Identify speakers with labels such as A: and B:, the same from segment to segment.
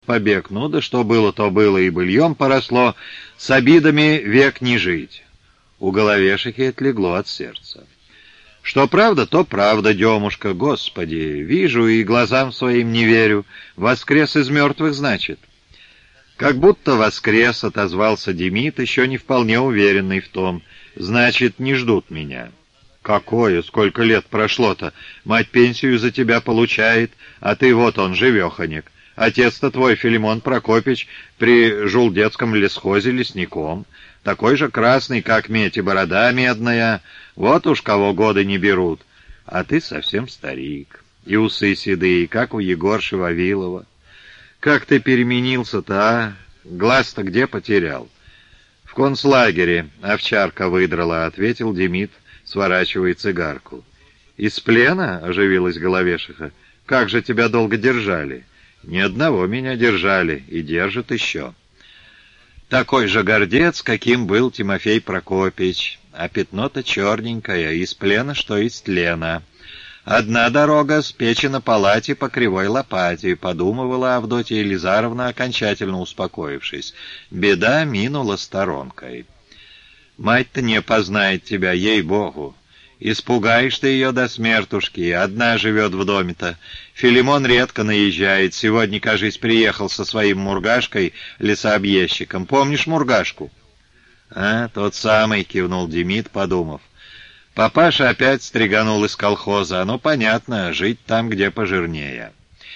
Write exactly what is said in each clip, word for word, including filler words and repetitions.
A: побег. Ну да что было, то было, и быльем поросло. С обидами век не жить. У Головешихи отлегло от сердца. Что правда, то правда, Демушка, Господи, вижу и глазам своим не верю. Воскрес из мертвых, значит. Как будто воскрес, отозвался Демид, еще не вполне уверенный в том. Значит, не ждут меня. Какое? Сколько лет прошло-то? Мать пенсию за тебя получает, а ты вот он, живеханек. Отец-то твой, Филимон Прокопич, при жулдетском лесхозе лесником. Такой же красный, как медь, и борода медная. Вот уж кого годы не берут. А ты совсем старик. И усы седые, как у Егорши Вавилова. Как ты переменился-то, а? Глаз-то где потерял? В концлагере овчарка выдрала, ответил Демид, сворачивая цигарку. Из плена? Оживилась Головешиха. Как же тебя долго держали? Ни одного меня держали, и держат еще. Такой же гордец, каким был Тимофей Прокопич, а пятно-то черненькое, из плена, что из тлена. Одна дорога с печи на палате по кривой лопате, подумывала Авдотья Елизаровна, окончательно успокоившись. Беда минула сторонкой. Мать-то не познает тебя, ей-богу. Испугаешь ты ее до смертушки, одна живет в доме-то. Филимон редко наезжает, сегодня, кажись, приехал со своим Мургашкой, лесообъездчиком. Помнишь Мургашку? А, тот самый, кивнул Демид, подумав. Папаша опять стриганул из колхоза, ну, понятно, жить там, где пожирнее.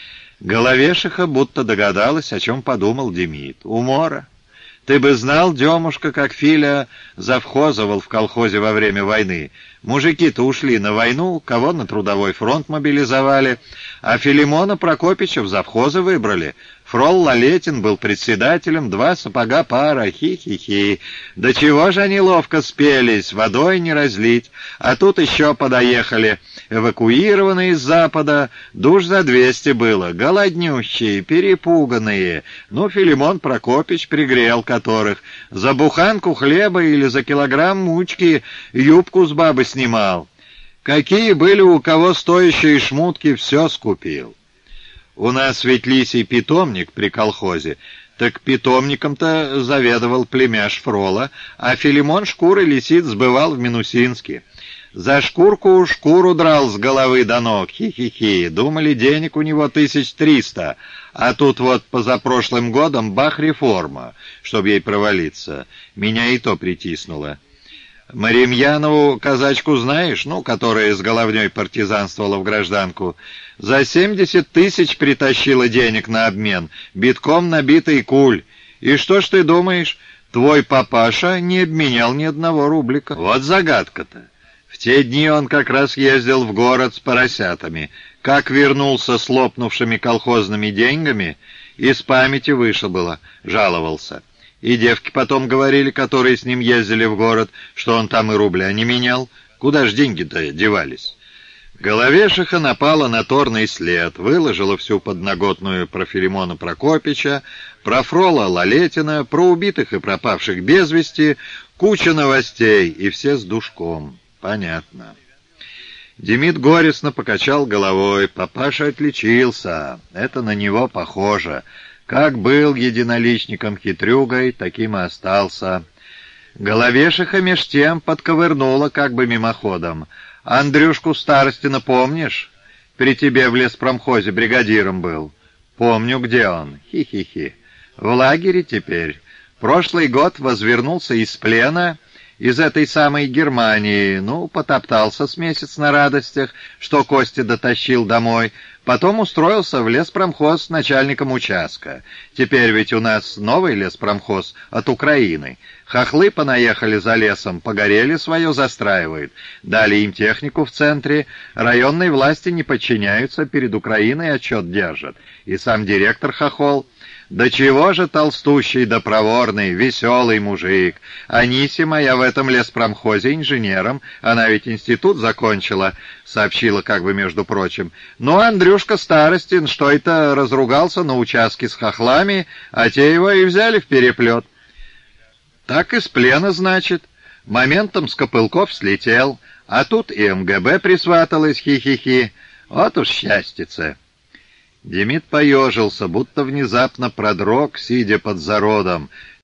A: Головешиха будто догадалась, о чем подумал Демид. Умора. Ты бы знал, Демушка, как Филя завхозовал в колхозе во время войны. Мужики-то ушли на войну, кого на трудовой фронт мобилизовали, а Филимона Прокопича в завхозы выбрали. Фрол Лалетин был председателем, два сапога пара, хи-хи-хи. Да чего же они ловко спелись, водой не разлить. А тут еще подоехали, эвакуированные из запада, душ за двести было, голоднющие, перепуганные. Ну, Филимон Прокопич пригрел которых. За буханку хлеба или за килограмм мучки юбку с бабы снимал. Какие были у кого стоящие шмутки, все скупил. У нас ведь лисий питомник при колхозе, так питомником-то заведовал племяш Фрола, а Филимон шкуры лисиц сбывал в Минусинске. За шкурку шкуру драл с головы до ног, хи-хи-хи. Думали, денег у него тысяч триста, а тут вот позапрошлым годом бах реформа, чтоб ей провалиться. Меня и то притиснуло. Маримьянову казачку знаешь, ну, которая с головней партизанствовала в гражданку, за семьдесят тысяч притащила денег на обмен, битком набитый куль. И что ж ты думаешь, твой папаша не обменял ни одного рублика? Вот загадка-то. В те дни он как раз ездил в город с поросятами. Как вернулся с лопнувшими колхозными деньгами, из памяти вышибло, жаловался. И девки потом говорили, которые с ним ездили в город, что он там и рубля не менял. Куда ж деньги-то девались? Головешиха напала на торный след, выложила всю подноготную про Филимона Прокопича, про Фрола Лалетина, про убитых и пропавших без вести, куча новостей, и все с душком. Понятно. Демид горестно покачал головой. Папаша отличился. Это на него похоже. Как был единоличником-хитрюгой, таким и остался. Головешиха меж тем подковырнула как бы мимоходом. Андрюшку Старостина помнишь? При тебе в леспромхозе бригадиром был. Помню, где он. Хи-хи-хи. В лагере теперь. Прошлый год возвернулся из плена, из этой самой Германии. Ну, потоптался с месяц на радостях, что Костя дотащил домой. Потом устроился в леспромхоз с начальником участка. Теперь ведь у нас новый леспромхоз от Украины. Хохлы понаехали за лесом, погорели, свое застраивают. Дали им технику в центре. Районной власти не подчиняются, перед Украиной отчет держат. И сам директор хохол. Да чего же толстущий да проворный, веселый мужик. Анисима я в этом леспромхозе инженером, она ведь институт закончила, сообщила как бы между прочим. Ну, Андрюшка Старостин, что это, разругался на участке с хохлами, а те его и взяли в переплет. Так из плена, значит. Моментом с Копылков слетел, а тут и эм гэ бэ присваталась, хи-хи-хи. Вот уж счастьице. Демид поежился, будто внезапно продрог, сидя под зародом,